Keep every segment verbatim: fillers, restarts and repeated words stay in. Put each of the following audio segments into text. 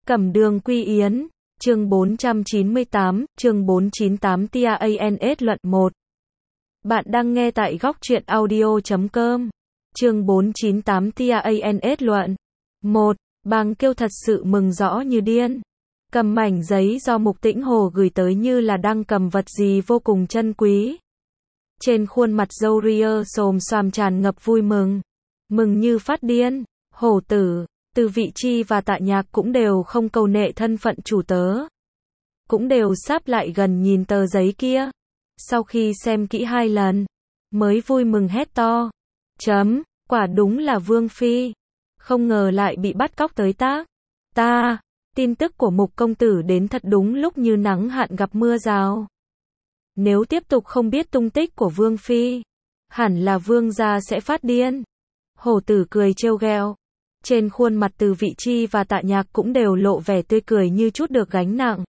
Cẩm Đường Quy Yến, chương bốn trăm chín mươi tám, chương bốn trăm chín mươi tám T A N S luận một. Bạn đang nghe tại góc truyện audio chấm com. Chương bốn trăm chín mươi tám T A N S luận một. Bàng Kiêu thật sự mừng rõ như điên. Cầm mảnh giấy do Mục Tĩnh Hồ gửi tới như là đang cầm vật gì vô cùng chân quý. Trên khuôn mặt râu ria xồm xoàm tràn ngập vui mừng. Mừng như phát điên. Hổ tử, Từ Vị Chi và Tạ Nhạc cũng đều không câu nệ thân phận chủ tớ. Cũng đều sáp lại gần nhìn tờ giấy kia. Sau khi xem kỹ hai lần, mới vui mừng hét to. Chấm, quả đúng là Vương Phi. Không ngờ lại bị bắt cóc tới tác. Ta, tin tức của Mục công tử đến thật đúng lúc như nắng hạn gặp mưa rào. Nếu tiếp tục không biết tung tích của Vương Phi, hẳn là Vương gia sẽ phát điên. Hổ tử cười trêu ghẹo. Trên khuôn mặt Từ Vị Chi và Tạ Nhạc cũng đều lộ vẻ tươi cười như chút được gánh nặng.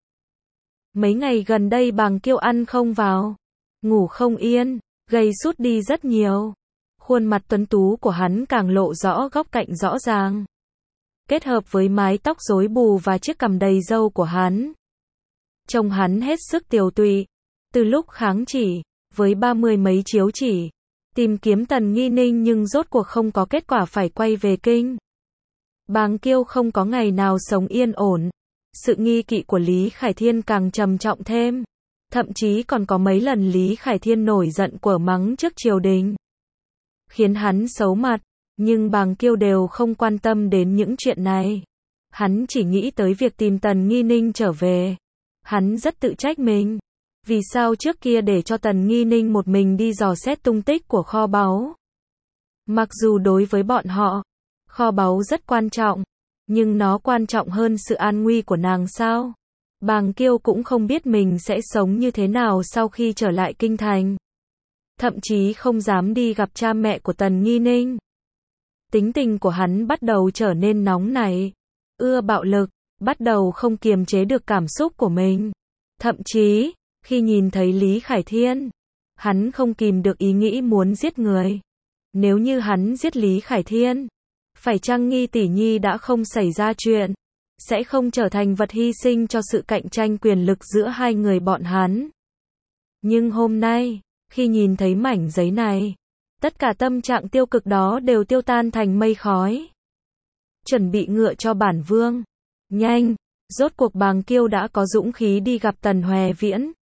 Mấy ngày gần đây Bàng Kiêu ăn không vào, ngủ không yên, gầy sút đi rất nhiều. Khuôn mặt tuấn tú của hắn càng lộ rõ góc cạnh rõ ràng. Kết hợp với mái tóc rối bù và chiếc cằm đầy râu của hắn, trông hắn hết sức tiều tụy. Từ lúc kháng chỉ, với ba mươi mấy chiếu chỉ, tìm kiếm Tần Nghi Ninh nhưng rốt cuộc không có kết quả phải quay về kinh. Bàng Kiêu không có ngày nào sống yên ổn. Sự nghi kỵ của Lý Khải Thiên càng trầm trọng thêm. Thậm chí còn có mấy lần Lý Khải Thiên nổi giận quở mắng trước triều đình, khiến hắn xấu mặt. Nhưng Bàng Kiêu đều không quan tâm đến những chuyện này. Hắn chỉ nghĩ tới việc tìm Tần Nghi Ninh trở về. Hắn rất tự trách mình. Vì sao trước kia để cho Tần Nghi Ninh một mình đi dò xét tung tích của kho báu? Mặc dù đối với bọn họ, kho báu rất quan trọng, nhưng nó quan trọng hơn sự an nguy của nàng sao? Bàng Kiêu cũng không biết mình sẽ sống như thế nào sau khi trở lại kinh thành. Thậm chí không dám đi gặp cha mẹ của Tần Nghi Ninh. Tính tình của hắn bắt đầu trở nên nóng nảy, ưa bạo lực, bắt đầu không kiềm chế được cảm xúc của mình. Thậm chí, khi nhìn thấy Lý Khải Thiên, hắn không kìm được ý nghĩ muốn giết người. Nếu như hắn giết Lý Khải Thiên, phải chăng Nghi tỷ nhi đã không xảy ra chuyện, sẽ không trở thành vật hy sinh cho sự cạnh tranh quyền lực giữa hai người bọn hắn. Nhưng hôm nay, khi nhìn thấy mảnh giấy này, tất cả tâm trạng tiêu cực đó đều tiêu tan thành mây khói. Chuẩn bị ngựa cho bản vương. Nhanh, rốt cuộc Bàng Kiêu đã có dũng khí đi gặp Tần Hoè Viễn.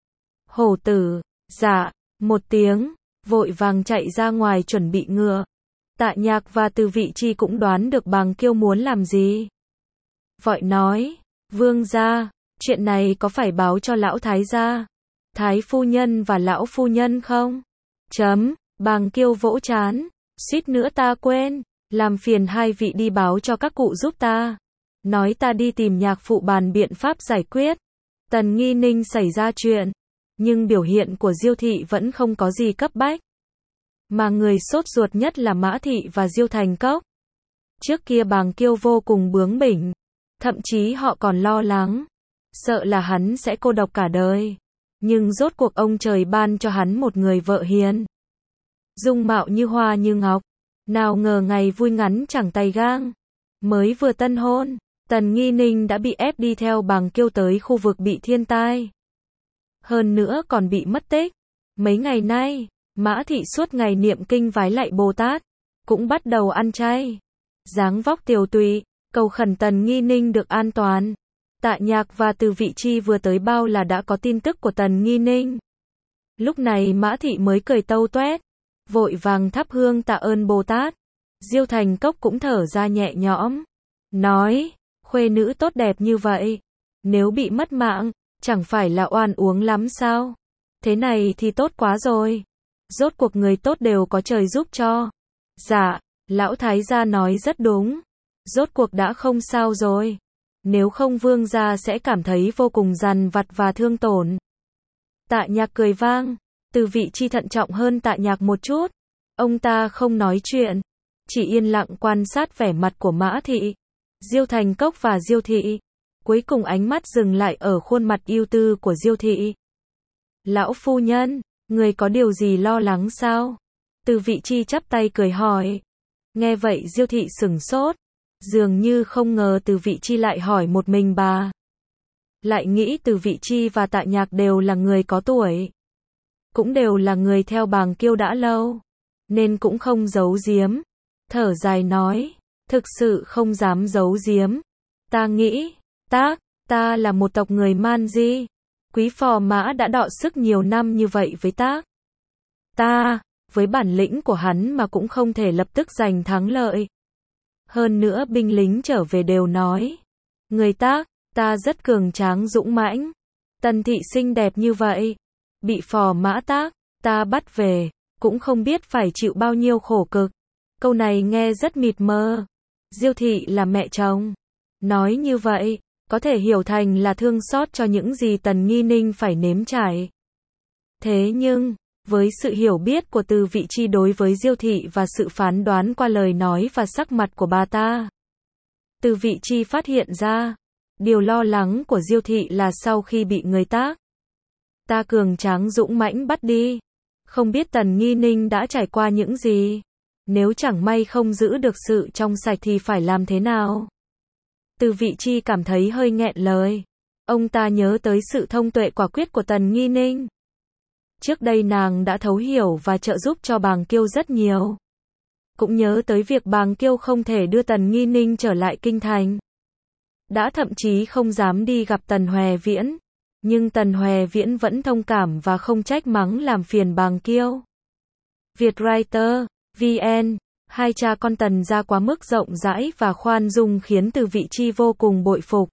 Hổ tử, dạ, một tiếng, vội vàng chạy ra ngoài chuẩn bị ngựa. Tạ Nhạc và Từ Vị Chi cũng đoán được Bàng Kiêu muốn làm gì. Vội nói, vương gia, chuyện này có phải báo cho lão thái gia, thái phu nhân và lão phu nhân không? Chấm, Bàng Kiêu vỗ trán, suýt nữa ta quên, làm phiền hai vị đi báo cho các cụ giúp ta. Nói ta đi tìm nhạc phụ bàn biện pháp giải quyết. Tần Nghi Ninh xảy ra chuyện, nhưng biểu hiện của Diêu thị vẫn không có gì cấp bách. Mà người sốt ruột nhất là Mã thị và Diêu Thành Cốc. Trước kia Bàng Kiêu vô cùng bướng bỉnh, thậm chí họ còn lo lắng, sợ là hắn sẽ cô độc cả đời. Nhưng rốt cuộc ông trời ban cho hắn một người vợ hiền, dung mạo như hoa như ngọc. Nào ngờ ngày vui ngắn chẳng tay gang, mới vừa tân hôn, Tần Nghi Ninh đã bị ép đi theo Bàng Kiêu tới khu vực bị thiên tai. Hơn nữa còn bị mất tích. Mấy ngày nay, Mã thị suốt ngày niệm kinh vái lạy Bồ Tát, cũng bắt đầu ăn chay. Dáng vóc tiều tụy, cầu khẩn Tần Nghi Ninh được an toàn. Tạ Nhạc và Từ Vị Chi vừa tới bao là đã có tin tức của Tần Nghi Ninh. Lúc này Mã thị mới cười tâu toét, vội vàng thắp hương tạ ơn Bồ Tát. Diêu Thành Cốc cũng thở ra nhẹ nhõm, nói, khuê nữ tốt đẹp như vậy, nếu bị mất mạng, chẳng phải là oan uống lắm sao? Thế này thì tốt quá rồi. Rốt cuộc người tốt đều có trời giúp cho. Dạ, lão thái gia nói rất đúng. Rốt cuộc đã không sao rồi. Nếu không vương gia sẽ cảm thấy vô cùng dằn vặt và thương tổn. Tạ Nhạc cười vang. Từ Vị Chi thận trọng hơn Tạ Nhạc một chút. Ông ta không nói chuyện, chỉ yên lặng quan sát vẻ mặt của Mã thị, Diêu Thành Cốc và Diêu thị. Cuối cùng ánh mắt dừng lại ở khuôn mặt ưu tư của Diêu thị. Lão phu nhân, người có điều gì lo lắng sao? Từ Vị Chi chắp tay cười hỏi. Nghe vậy Diêu thị sửng sốt. Dường như không ngờ Từ Vị Chi lại hỏi một mình bà. Lại nghĩ Từ Vị Chi và Tạ Nhạc đều là người có tuổi. Cũng đều là người theo Bàng Kiêu đã lâu. Nên cũng không giấu giếm. Thở dài nói. Thực sự không dám giấu giếm. Ta nghĩ, Tác, ta là một tộc người Man Di. Quý phò mã đã đọ sức nhiều năm như vậy với Tác. Ta, với bản lĩnh của hắn mà cũng không thể lập tức giành thắng lợi. Hơn nữa binh lính trở về đều nói. Người Tác, ta rất cường tráng dũng mãnh. Tần thị xinh đẹp như vậy. Bị phò mã Tác, ta bắt về, cũng không biết phải chịu bao nhiêu khổ cực. Câu này nghe rất mịt mờ. Diêu thị là mẹ chồng. Nói như vậy, có thể hiểu thành là thương xót cho những gì Tần Nghi Ninh phải nếm trải. Thế nhưng, với sự hiểu biết của Từ Vị Chi đối với Diêu thị và sự phán đoán qua lời nói và sắc mặt của bà ta, Từ Vị Chi phát hiện ra, điều lo lắng của Diêu thị là sau khi bị người Tác, ta cường tráng dũng mãnh bắt đi, không biết Tần Nghi Ninh đã trải qua những gì, nếu chẳng may không giữ được sự trong sạch thì phải làm thế nào? Từ Vị Chi cảm thấy hơi nghẹn lời. Ông ta nhớ tới sự thông tuệ quả quyết của Tần Nghi Ninh. Trước đây nàng đã thấu hiểu và trợ giúp cho Bàng Kiêu rất nhiều. Cũng nhớ tới việc Bàng Kiêu không thể đưa Tần Nghi Ninh trở lại kinh thành. Đã thậm chí không dám đi gặp Tần Hòe Viễn. Nhưng Tần Hòe Viễn vẫn thông cảm và không trách mắng làm phiền Bàng Kiêu. Vietwriter, vê en, hai cha con Tần gia quá mức rộng rãi và khoan dung khiến Từ Vị Chi vô cùng bội phục.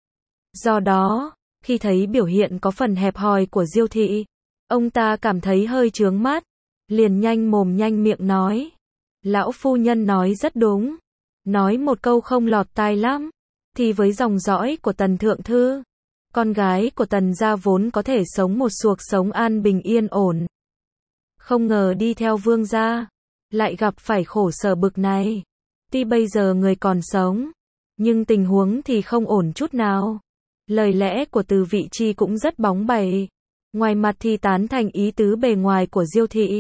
Do đó, khi thấy biểu hiện có phần hẹp hòi của Diêu thị, ông ta cảm thấy hơi chướng mắt, liền nhanh mồm nhanh miệng nói. Lão phu nhân nói rất đúng. Nói một câu không lọt tai lắm. Thì với dòng dõi của Tần Thượng Thư, con gái của Tần gia vốn có thể sống một cuộc sống an bình yên ổn. Không ngờ đi theo vương gia, lại gặp phải khổ sở bực này. Tuy bây giờ người còn sống, nhưng tình huống thì không ổn chút nào. Lời lẽ của Từ Vị Chi cũng rất bóng bẩy. Ngoài mặt thì tán thành ý tứ bề ngoài của Diêu thị.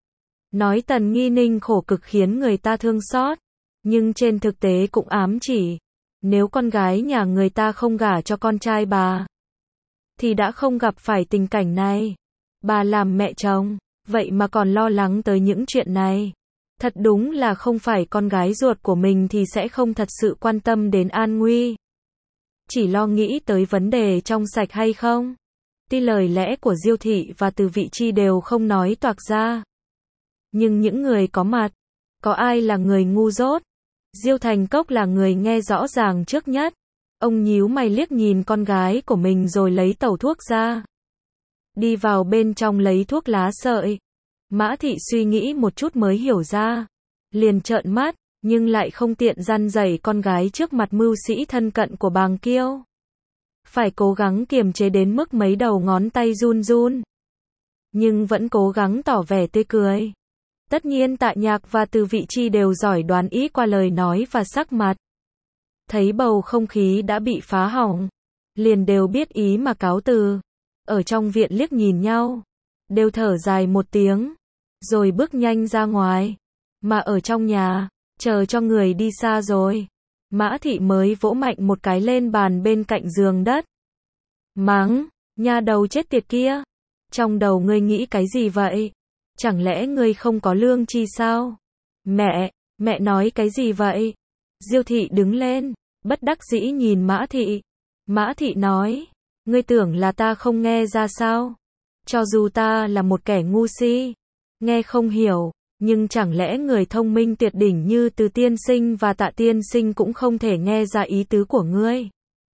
Nói Tần Nghi Ninh khổ cực khiến người ta thương xót. Nhưng trên thực tế cũng ám chỉ. Nếu con gái nhà người ta không gả cho con trai bà, thì đã không gặp phải tình cảnh này. Bà làm mẹ chồng, vậy mà còn lo lắng tới những chuyện này. Thật đúng là không phải con gái ruột của mình thì sẽ không thật sự quan tâm đến an nguy. Chỉ lo nghĩ tới vấn đề trong sạch hay không. Tuy lời lẽ của Diêu thị và Từ Vị Chi đều không nói toạc ra. Nhưng những người có mặt, có ai là người ngu dốt? Diêu Thành Cốc là người nghe rõ ràng trước nhất. Ông nhíu mày liếc nhìn con gái của mình rồi lấy tẩu thuốc ra. Đi vào bên trong lấy thuốc lá sợi. Mã Thị suy nghĩ một chút mới hiểu ra. Liền trợn mắt, nhưng lại không tiện răn dạy con gái trước mặt mưu sĩ thân cận của Bàng Kiêu. Phải cố gắng kiềm chế đến mức mấy đầu ngón tay run run. Nhưng vẫn cố gắng tỏ vẻ tươi cười. Tất nhiên Tạ Nhạc và Từ Vị Chi đều giỏi đoán ý qua lời nói và sắc mặt. Thấy bầu không khí đã bị phá hỏng, liền đều biết ý mà cáo từ. Ở trong viện liếc nhìn nhau, đều thở dài một tiếng, rồi bước nhanh ra ngoài. Mà ở trong nhà, chờ cho người đi xa rồi, Mã Thị mới vỗ mạnh một cái lên bàn bên cạnh giường đất. Mắng, nha đầu chết tiệt kia, trong đầu ngươi nghĩ cái gì vậy? Chẳng lẽ ngươi không có lương tri sao? Mẹ, mẹ nói cái gì vậy? Diêu thị đứng lên, bất đắc dĩ nhìn Mã Thị. Mã Thị nói, ngươi tưởng là ta không nghe ra sao? Cho dù ta là một kẻ ngu si, nghe không hiểu, nhưng chẳng lẽ người thông minh tuyệt đỉnh như Từ tiên sinh và Tạ tiên sinh cũng không thể nghe ra ý tứ của ngươi?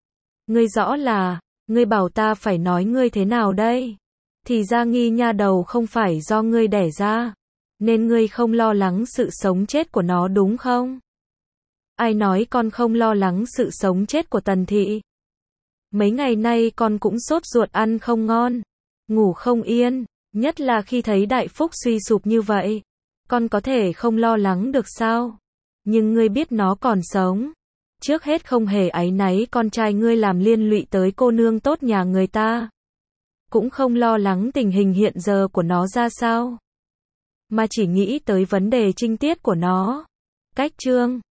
Ngươi rõ là, ngươi bảo ta phải nói ngươi thế nào đây? Thì ra Nghi nha đầu không phải do ngươi đẻ ra, nên ngươi không lo lắng sự sống chết của nó đúng không? Ai nói con không lo lắng sự sống chết của Tần thị? Mấy ngày nay con cũng sốt ruột ăn không ngon, ngủ không yên, nhất là khi thấy Đại Phúc suy sụp như vậy. Con có thể không lo lắng được sao? Nhưng ngươi biết nó còn sống. Trước hết không hề áy náy con trai ngươi làm liên lụy tới cô nương tốt nhà người ta. Cũng không lo lắng tình hình hiện giờ của nó ra sao. Mà chỉ nghĩ tới vấn đề trinh tiết của nó. Cách chương